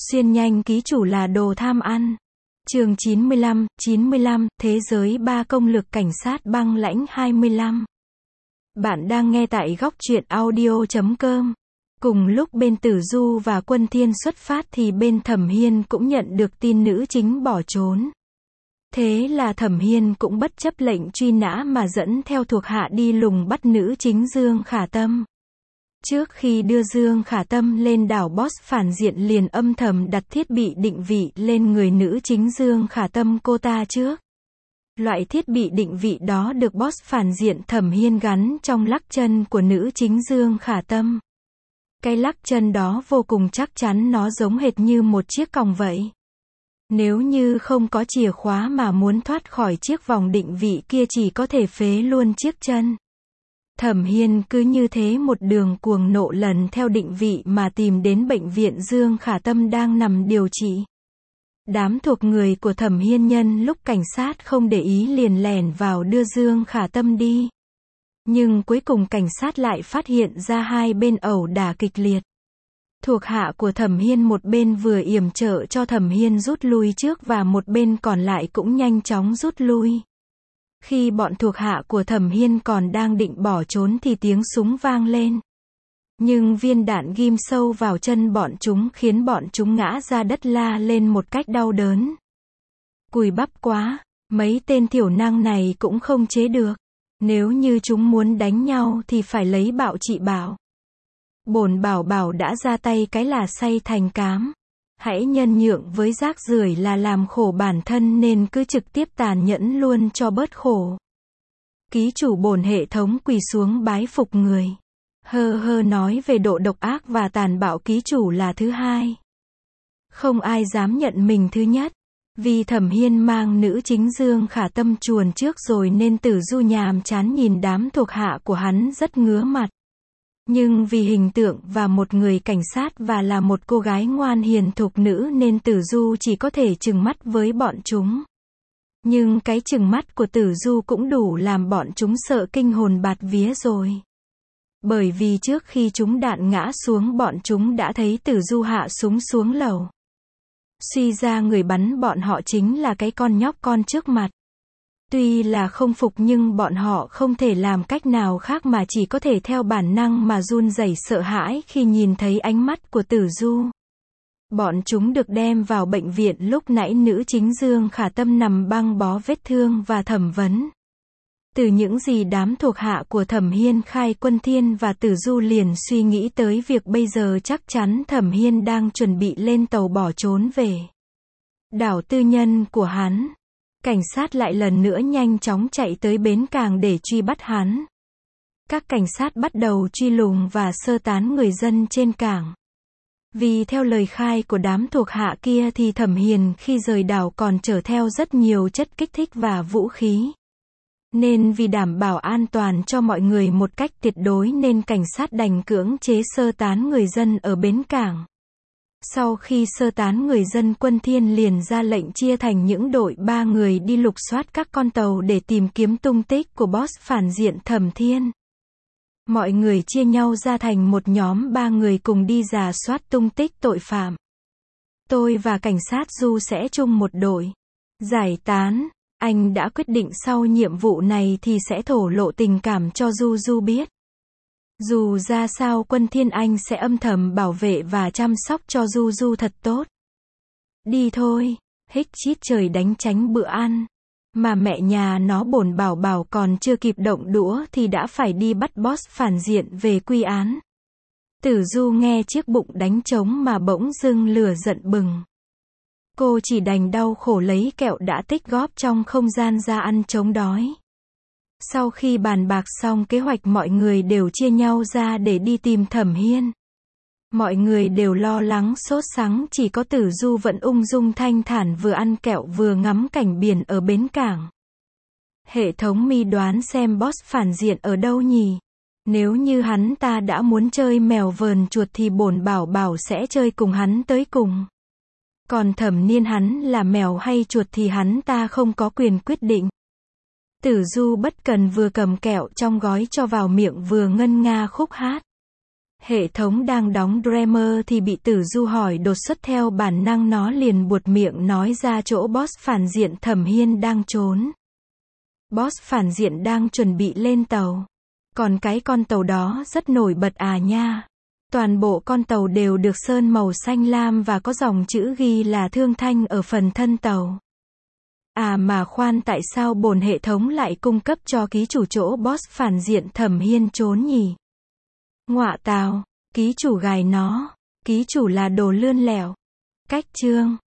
Xuyên nhanh ký chủ là đồ tham ăn. Chương 95, Thế giới 3 công lực cảnh sát băng lãnh 25. Bạn đang nghe tại góc truyện audio.com. Cùng lúc bên Tử Du và Quân Thiên xuất phát thì bên Thẩm Hiên cũng nhận được tin nữ chính bỏ trốn. Thế là Thẩm Hiên cũng bất chấp lệnh truy nã mà dẫn theo thuộc hạ đi lùng bắt nữ chính Dương Khả Tâm. Trước khi đưa Dương Khả Tâm lên đảo, boss phản diện liền âm thầm đặt thiết bị định vị lên người nữ chính Dương Khả Tâm cô ta trước. Loại thiết bị định vị đó được boss phản diện Thẩm Hiên gắn trong lắc chân của nữ chính Dương Khả Tâm. Cái lắc chân đó vô cùng chắc chắn, nó giống hệt như một chiếc còng vậy. Nếu như không có chìa khóa mà muốn thoát khỏi chiếc vòng định vị kia chỉ có thể phế luôn chiếc chân. Thẩm Hiên cứ như thế một đường cuồng nộ lần theo định vị mà tìm đến bệnh viện Dương Khả Tâm đang nằm điều trị. Đám thuộc người của Thẩm Hiên nhân lúc cảnh sát không để ý liền lẻn vào đưa Dương Khả Tâm đi. Nhưng cuối cùng cảnh sát lại phát hiện ra hai bên ẩu đả kịch liệt. Thuộc hạ của Thẩm Hiên một bên vừa yểm trợ cho Thẩm Hiên rút lui trước và một bên còn lại cũng nhanh chóng rút lui. Khi bọn thuộc hạ của Thẩm Hiên còn đang định bỏ trốn thì tiếng súng vang lên. Nhưng viên đạn ghim sâu vào chân bọn chúng khiến bọn chúng ngã ra đất la lên một cách đau đớn. Cùi bắp quá, mấy tên thiểu năng này cũng không chế được. Nếu như chúng muốn đánh nhau thì phải lấy bạo trị bảo. Bổn bảo bảo đã ra tay cái là say thành cám. Hãy nhân nhượng với rác rưởi là làm khổ bản thân nên cứ trực tiếp tàn nhẫn luôn cho bớt khổ. Ký chủ bổn hệ thống quỳ xuống bái phục người. Nói về độ độc ác và tàn bạo ký chủ là thứ hai. Không ai dám nhận mình thứ nhất. Vì Thẩm Hiên mang nữ chính Dương Khả Tâm chuồn trước rồi nên Tử Du nhàm chán nhìn đám thuộc hạ của hắn rất ngứa mặt. Nhưng vì hình tượng và một người cảnh sát và là một cô gái ngoan hiền thục nữ nên Tử Du chỉ có thể trừng mắt với bọn chúng. Nhưng cái trừng mắt của Tử Du cũng đủ làm bọn chúng sợ kinh hồn bạt vía rồi. Bởi vì trước khi chúng đạn ngã xuống bọn chúng đã thấy Tử Du hạ súng xuống lầu. Suy ra người bắn bọn họ chính là cái con nhóc con trước mặt. Tuy là không phục nhưng bọn họ không thể làm cách nào khác mà chỉ có thể theo bản năng mà run rẩy sợ hãi khi nhìn thấy ánh mắt của Tử Du. Bọn chúng được đem vào bệnh viện, lúc nãy nữ chính Dương Khả Tâm nằm băng bó vết thương và thẩm vấn. Từ những gì đám thuộc hạ của Thẩm Hiên khai, Quân Thiên và Tử Du liền suy nghĩ tới việc bây giờ chắc chắn Thẩm Hiên đang chuẩn bị lên tàu bỏ trốn về đảo tư nhân của hắn. Cảnh sát lại lần nữa nhanh chóng chạy tới bến cảng để truy bắt hắn. Các cảnh sát bắt đầu truy lùng và sơ tán người dân trên cảng. Vì theo lời khai của đám thuộc hạ kia thì Thẩm Hiên khi rời đảo còn chở theo rất nhiều chất kích thích và vũ khí. Nên vì đảm bảo an toàn cho mọi người một cách tuyệt đối nên cảnh sát đành cưỡng chế sơ tán người dân ở bến cảng. Sau khi sơ tán người dân, Quân Thiên liền ra lệnh chia thành những đội 3 người đi lục soát các con tàu để tìm kiếm tung tích của boss phản diện Thẩm Thiên. Mọi người chia nhau ra thành một nhóm 3 người cùng đi rà soát tung tích tội phạm. Tôi và cảnh sát Du sẽ chung một đội. Giải tán. Anh đã quyết định sau nhiệm vụ này thì sẽ thổ lộ tình cảm cho Du biết. Dù ra sao Quân Thiên anh sẽ âm thầm bảo vệ và chăm sóc cho Du thật tốt. Đi thôi. Hích chít trời đánh tránh bữa ăn. Mà mẹ nhà nó bổn bảo bảo còn chưa kịp động đũa thì đã phải đi bắt boss phản diện về quy án. Tử Du nghe chiếc bụng đánh trống mà bỗng dưng lửa giận bừng. Cô chỉ đành đau khổ lấy kẹo đã tích góp trong không gian ra ăn chống đói. Sau khi bàn bạc xong kế hoạch, mọi người đều chia nhau ra để đi tìm Thẩm Hiên. Mọi người đều lo lắng sốt sắng, chỉ có Tử Du vẫn ung dung thanh thản vừa ăn kẹo vừa ngắm cảnh biển ở bến cảng. Hệ thống mi đoán xem boss phản diện ở đâu nhỉ? Nếu như hắn ta đã muốn chơi mèo vờn chuột thì bổn bảo bảo sẽ chơi cùng hắn tới cùng. Còn Thẩm Niên hắn là mèo hay chuột thì hắn ta không có quyền quyết định. Tử Du bất cần vừa cầm kẹo trong gói cho vào miệng vừa ngân nga khúc hát. Hệ thống đang đóng Dreamer thì bị Tử Du hỏi đột xuất, theo bản năng nó liền buột miệng nói ra chỗ boss phản diện Thẩm Hiên đang trốn. Boss phản diện đang chuẩn bị lên tàu. Còn cái con tàu đó rất nổi bật à nha. Toàn bộ con tàu đều được sơn màu xanh lam và có dòng chữ ghi là Thương Thanh ở phần thân tàu. À mà khoan, tại sao bổn hệ thống lại cung cấp cho ký chủ chỗ boss phản diện Thẩm Hiên trốn nhỉ? Ngọa tào, ký chủ gài nó. Ký chủ là đồ lươn lẹo. Cách chương